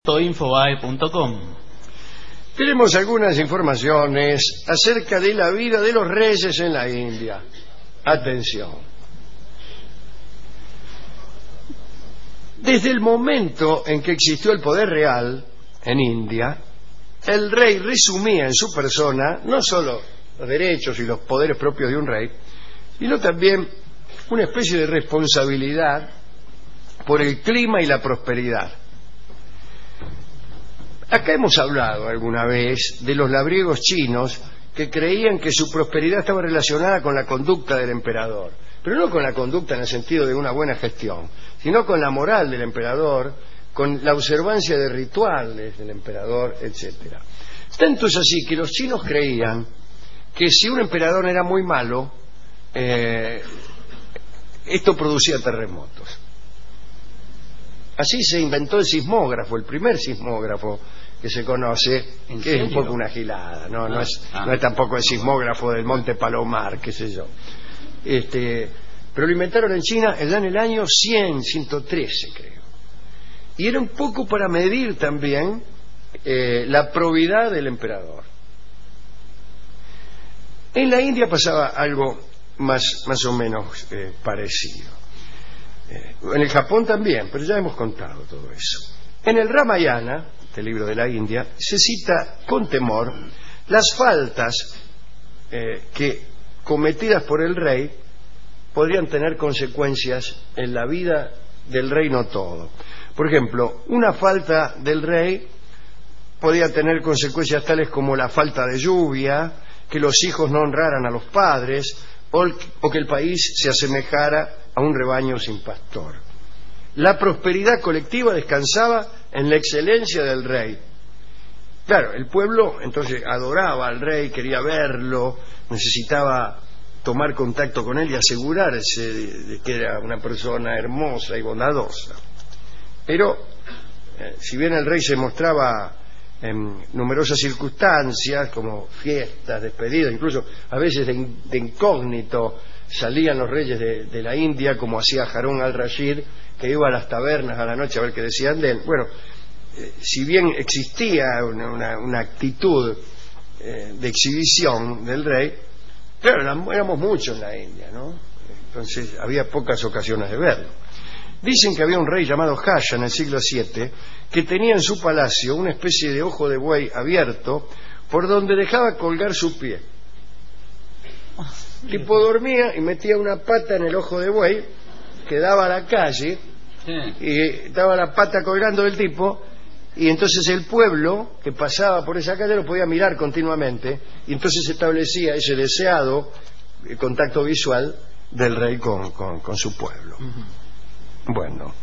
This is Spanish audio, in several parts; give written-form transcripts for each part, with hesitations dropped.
Infobae.com. Tenemos algunas informaciones acerca de la vida de los reyes en la India. Atención. Desde el momento en que existió el poder real en India, el rey resumía en su persona no solo los derechos y los poderes propios de un rey, sino también una especie de responsabilidad por el clima y la prosperidad. Acá hemos hablado alguna vez de los labriegos chinos que creían que su prosperidad estaba relacionada con la conducta del emperador, pero no con la conducta en el sentido de una buena gestión, sino con la moral del emperador, con la observancia de rituales del emperador, etc. Tanto es así que los chinos creían que si un emperador era muy malo, esto producía terremotos. Así se inventó el sismógrafo, el primer sismógrafo que se conoce, que es un poco una gilada, no es tampoco el sismógrafo del Monte Palomar, qué sé yo. Pero lo inventaron en China en el año 113, creo. Y era un poco para medir también la probidad del emperador. En la India pasaba algo más o menos parecido. En el Japón también, pero ya hemos contado todo eso. En el Ramayana, este libro de la India, se cita con temor las faltas que, cometidas por el rey, podrían tener consecuencias en la vida del reino todo. Por ejemplo, una falta del rey podía tener consecuencias tales como la falta de lluvia, que los hijos no honraran a los padres, o que el país se asemejara a un rebaño sin pastor. La prosperidad colectiva descansaba en la excelencia del rey. Claro, el pueblo entonces adoraba al rey, quería verlo, necesitaba tomar contacto con él y asegurarse de que era una persona hermosa y bondadosa. Pero, si bien el rey se mostraba en numerosas circunstancias, como fiestas, despedidas, incluso a veces de incógnito salían los reyes de la India, como hacía Harún al-Rashid, que iba a las tabernas a la noche a ver qué decían de él. Bueno, si bien existía una actitud de exhibición del rey, claro, éramos muchos en la India, ¿no? Entonces había pocas ocasiones de verlo. Dicen que había un rey llamado Hasha en el siglo VII que tenía en su palacio una especie de ojo de buey abierto por donde dejaba colgar su pie. El tipo dormía y metía una pata en el ojo de buey que daba a la calle y estaba la pata colgando del tipo, y entonces el pueblo que pasaba por esa calle lo podía mirar continuamente, y entonces se establecía ese deseado contacto visual del rey con su pueblo. Bueno,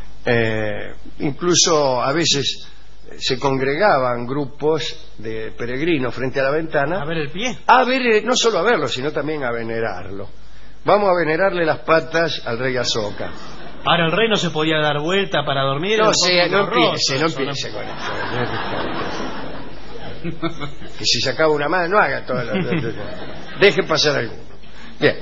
incluso a veces se congregaban grupos de peregrinos frente a la ventana a ver el pie, no solo a verlo, sino también a venerarlo. Vamos a venerarle las patas al rey Asoka. Ahora el rey no se podía dar vuelta para dormir. No empiece con eso. Que si sacaba una mano, no haga todo. Deje pasar alguno. Bien.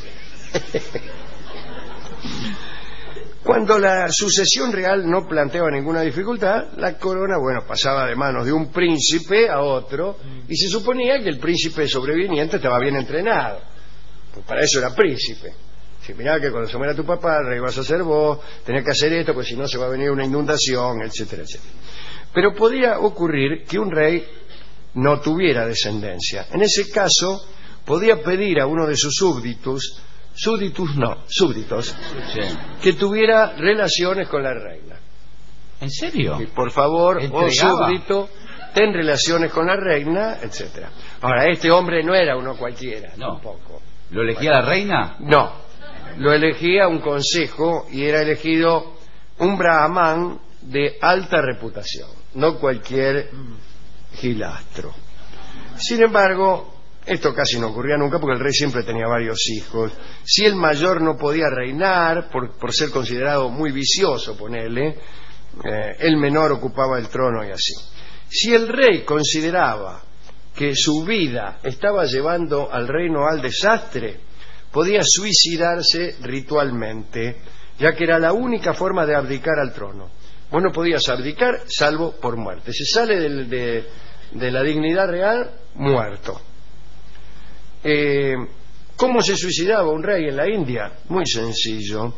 Cuando la sucesión real no planteaba ninguna dificultad, la corona, pasaba de manos de un príncipe a otro, y se suponía que el príncipe sobreviviente estaba bien entrenado. Pues para eso era príncipe. Si miraba que cuando se muera tu papá, el rey vas a ser vos, tenés que hacer esto, pues si no se va a venir una inundación, etcétera, etcétera. Pero podía ocurrir que un rey no tuviera descendencia. En ese caso, podía pedir a uno de sus súbditos, que tuviera relaciones con la reina. ¿En serio? Y por favor, súbdito, ten relaciones con la reina, etcétera. Ahora, este hombre no era uno cualquiera, tampoco. ¿Lo elegía la reina? No, lo elegía un consejo, y era elegido un brahmán de alta reputación, no cualquier gilastro. Sin embargo, esto casi no ocurría nunca, porque el rey siempre tenía varios hijos. Si el mayor no podía reinar por ser considerado muy vicioso, ponele, el menor ocupaba el trono y así. Si el rey consideraba que su vida estaba llevando al reino al desastre, podía suicidarse ritualmente, ya que era la única forma de abdicar al trono. Vos no podías abdicar salvo por muerte. Se sale de la dignidad real, muerto. ¿Cómo se suicidaba un rey en la India? Muy sencillo.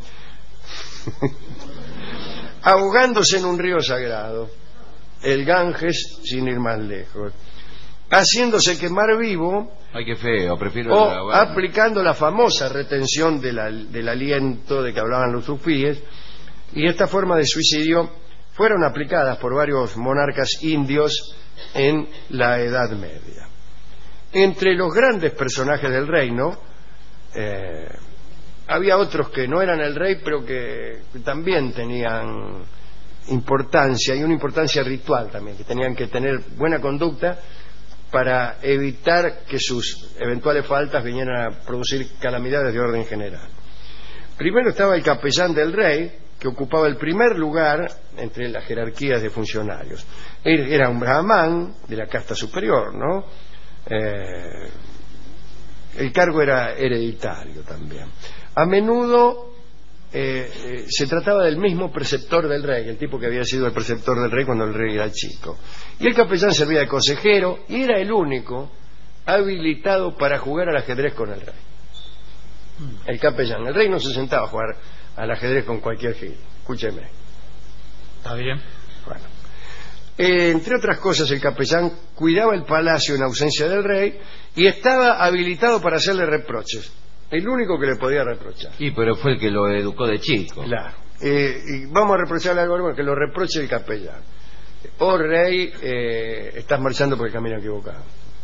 Ahogándose en un río sagrado, el Ganges, sin ir más lejos, haciéndose quemar vivo. Ay, qué feo, prefiero o aplicando la famosa retención del aliento de que hablaban los sufíes. Y esta forma de suicidio fueron aplicadas por varios monarcas indios en la Edad Media. Entre los grandes personajes del reino había otros que no eran el rey, pero que también tenían importancia, y una importancia ritual también, que tenían que tener buena conducta para evitar que sus eventuales faltas vinieran a producir calamidades de orden general. Primero estaba el capellán del rey, que ocupaba el primer lugar entre las jerarquías de funcionarios. Era un brahmán de la casta superior, ¿no? El cargo era hereditario también. A menudo se trataba del mismo preceptor del rey, el tipo que había sido el preceptor del rey cuando el rey era chico. Y el capellán servía de consejero y era el único habilitado para jugar al ajedrez con el rey. El capellán. El rey no se sentaba a jugar al ajedrez con cualquier gil. Escúcheme. Está bien. Bueno. Entre otras cosas, el capellán cuidaba el palacio en ausencia del rey y estaba habilitado para hacerle reproches. El único que le podía reprochar. Sí, pero fue el que lo educó de chico. Claro. Y vamos a reprocharle algo, que lo reproche el capellán. Oh rey, estás marchando por el camino equivocado.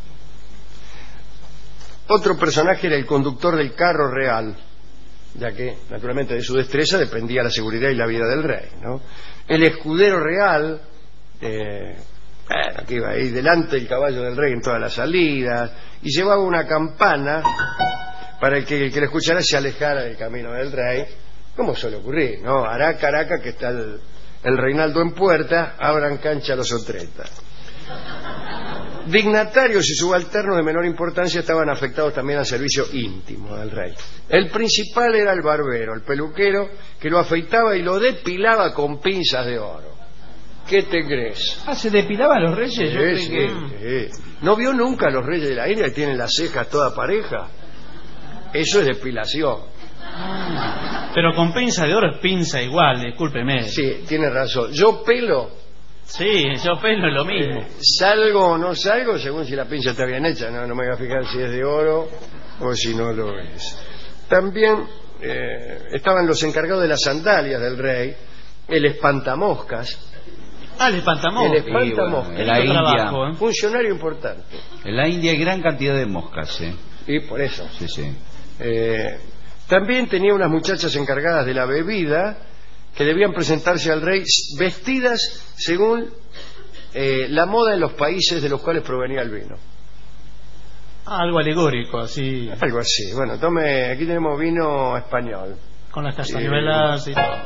Otro personaje era el conductor del carro real, ya que naturalmente de su destreza dependía la seguridad y la vida del rey, ¿no? El escudero real, que iba ahí delante del caballo del rey en todas las salidas, y llevaba una campana para el que le escuchara se alejara del camino del rey, como suele ocurrir, ¿no? Araca, araca, que está el reinaldo en puerta, abran cancha los otretas. Dignatarios y subalternos de menor importancia estaban afectados también al servicio íntimo del rey. El principal era el barbero, el peluquero, que lo afeitaba y lo depilaba con pinzas de oro. ¿Qué te crees? ¿Se depilaban los reyes? Yo creí Sí. ¿No vio nunca a los reyes de la India que tienen las cejas toda pareja? Eso es depilación. Pero con pinza de oro es pinza igual, discúlpeme. Sí, tiene razón. Yo pelo. Sí, yo pelo es lo mismo. Salgo o no salgo según si la pinza está bien hecha. No me voy a fijar si es de oro o si no lo es. También estaban los encargados de las sandalias del rey, el espantamoscas. El espantamoscas. El espantamoscas. Bueno, en la India, trabajo, funcionario importante. En la India hay gran cantidad de moscas, ¿eh? Y por eso. Sí. También tenía unas muchachas encargadas de la bebida que debían presentarse al rey vestidas según la moda en los países de los cuales provenía el vino. Algo alegórico, así. Algo así. Bueno, tome, aquí tenemos vino español. Con las castañuelas y todo.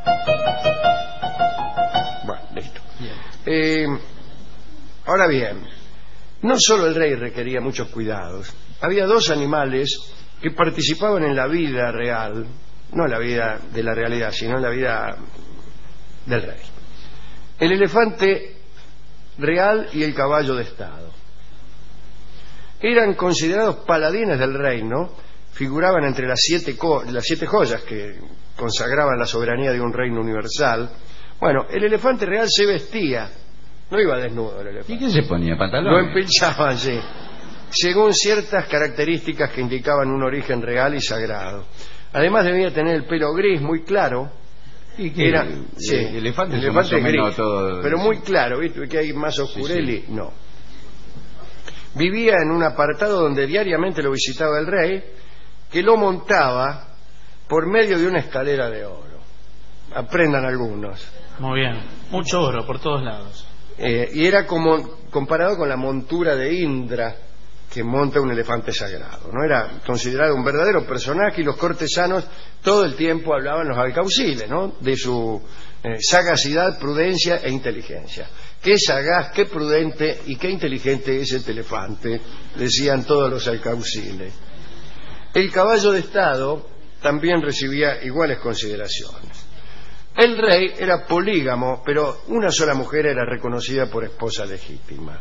Bueno, listo. Bien. Ahora bien, no solo el rey requería muchos cuidados. Había dos animales que participaban en la vida real, no en la vida de la realidad, sino en la vida del rey. El elefante real y el caballo de estado. Eran considerados paladines del reino, figuraban entre las siete joyas que consagraban la soberanía de un reino universal. Bueno, el elefante real se vestía, no iba desnudo el elefante. ¿Y qué se ponía? ¿Pantalones? Lo empilchaban, sí, según ciertas características que indicaban un origen real y sagrado. Además debía tener el pelo gris muy claro. ¿Y qué? Era, sí, el elefante es gris, todo, pero sí, muy claro, ¿viste? Que hay más oscureli, sí. No. Vivía en un apartado donde diariamente lo visitaba el rey, que lo montaba por medio de una escalera de oro. Aprendan algunos. Muy bien. Mucho oro por todos lados. Y era como comparado con la montura de Indra que monta un elefante sagrado, ¿no? Era considerado un verdadero personaje y los cortesanos todo el tiempo hablaban, los alcauciles, ¿no?, de su sagacidad, prudencia e inteligencia. Qué sagaz, qué prudente y qué inteligente es este elefante, decían todos los alcauciles. El caballo de estado también recibía iguales consideraciones. El rey era polígamo, pero una sola mujer era reconocida por esposa legítima.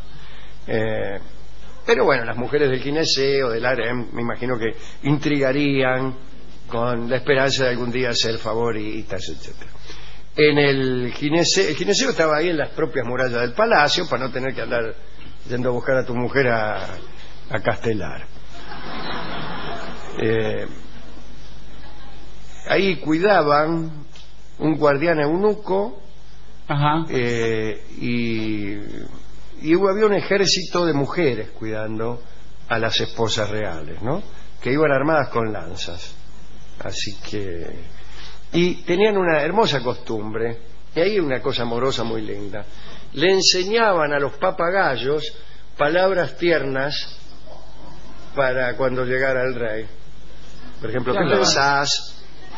Pero bueno, las mujeres del gineceo, del harem, me imagino que intrigarían con la esperanza de algún día ser favoritas, etc. El gineceo estaba ahí en las propias murallas del palacio para no tener que andar yendo a buscar a tu mujer a Castelar. Ahí cuidaban un guardián eunuco. Ajá. Y había un ejército de mujeres cuidando a las esposas reales, ¿no? Que iban armadas con lanzas. Así que... Y tenían una hermosa costumbre, y ahí una cosa amorosa muy linda. Le enseñaban a los papagayos palabras tiernas para cuando llegara el rey. Por ejemplo, ¿qué pensás?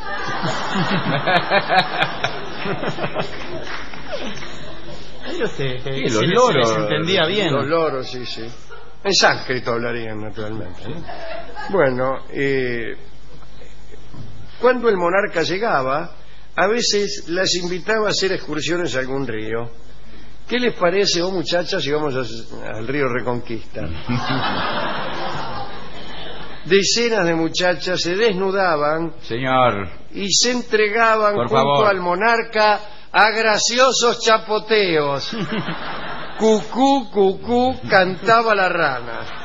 Ellos los loros. se les entendía bien. Los loros, sí, sí. En sánscrito hablarían, naturalmente, ¿no? Bueno, cuando el monarca llegaba, a veces las invitaba a hacer excursiones a algún río. ¿Qué les parece, muchachas, si vamos al río Reconquista? Decenas de muchachas se desnudaban, señor, y se entregaban por junto favor al monarca a graciosos chapoteos. Cucú, cucú, cantaba la rana.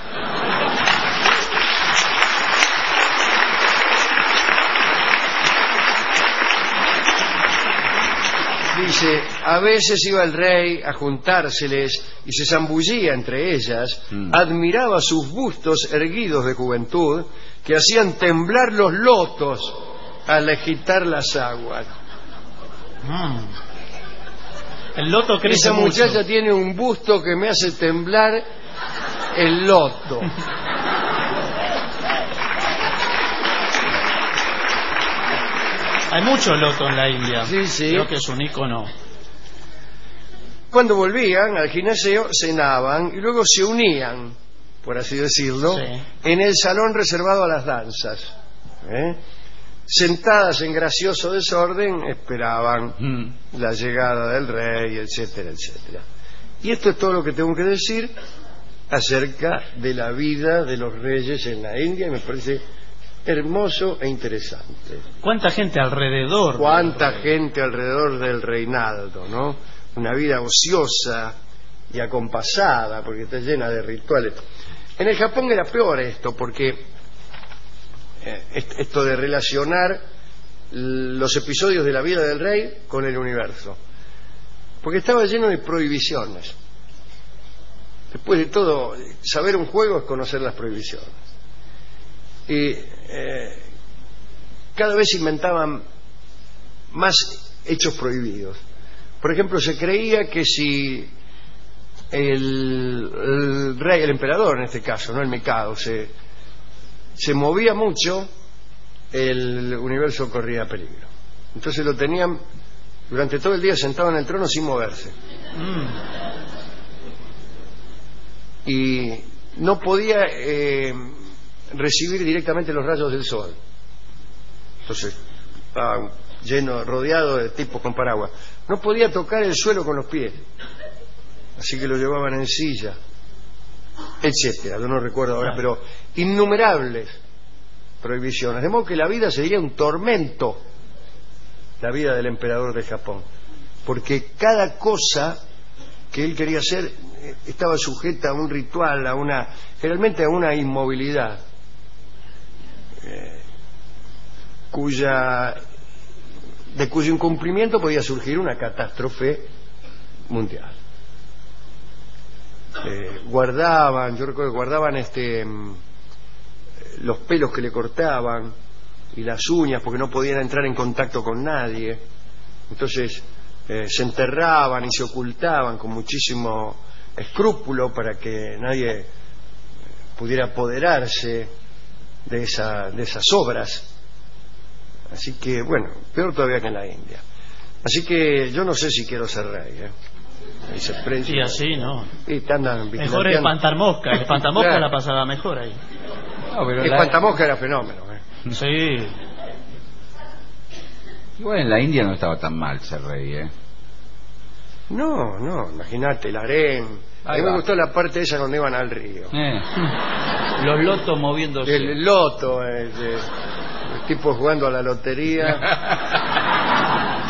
Dice, a veces iba el rey a juntárseles y se zambullía entre ellas, admiraba sus bustos erguidos de juventud que hacían temblar los lotos al agitar las aguas. El loto crece Esa mucho. muchacha tiene un busto que me hace temblar el loto. Hay mucho loto en la India. Sí, sí. Creo que es un ícono. Cuando volvían al gineceo, cenaban y luego se unían, por así decirlo, Sí. en el salón reservado a las danzas. Sentadas en gracioso desorden, esperaban la llegada del rey, etcétera, etcétera. Y esto es todo lo que tengo que decir acerca de la vida de los reyes en la India, y me parece hermoso e interesante. ¿Cuánta gente alrededor? Cuánta gente alrededor del reinaldo, ¿no? Una vida ociosa y acompasada, porque está llena de rituales. En el Japón era peor esto, porque esto de relacionar los episodios de la vida del rey con el universo, porque estaba lleno de prohibiciones. Después de todo, saber un juego es conocer las prohibiciones. Y cada vez inventaban más hechos prohibidos. Por ejemplo, se creía que si el rey, el emperador en este caso, no el mikado, se movía mucho, el universo corría peligro. Entonces lo tenían durante todo el día sentado en el trono sin moverse. Y no podía recibir directamente los rayos del sol. Entonces estaba lleno, rodeado de tipos con paraguas. No podía tocar el suelo con los pies, así que lo llevaban en silla, etcétera. Yo no recuerdo ahora, pero innumerables prohibiciones. De modo que la vida sería un tormento, la vida del emperador de Japón, porque cada cosa que él quería hacer estaba sujeta a un ritual, generalmente a una inmovilidad, de cuyo incumplimiento podía surgir una catástrofe mundial. Yo recuerdo que guardaban los pelos que le cortaban y las uñas, porque no podían entrar en contacto con nadie. Entonces se enterraban y se ocultaban con muchísimo escrúpulo para que nadie pudiera apoderarse de esas obras. Así que, bueno, peor todavía que en la India. Así que yo no sé si quiero ser rey, Y así, ¿no? Y te andan mejor el espantamosca. El espantamosca Claro. la pasaba mejor ahí. no, pero El espantamosca era fenómeno. Sí. Igual en la India no estaba tan mal ser rey, ¿eh? No, no, imagínate, el harén. A Ahí mí me va. gustó la parte esa cuando iban al río. Los lotos moviéndose. El loto, los tipos jugando a la lotería.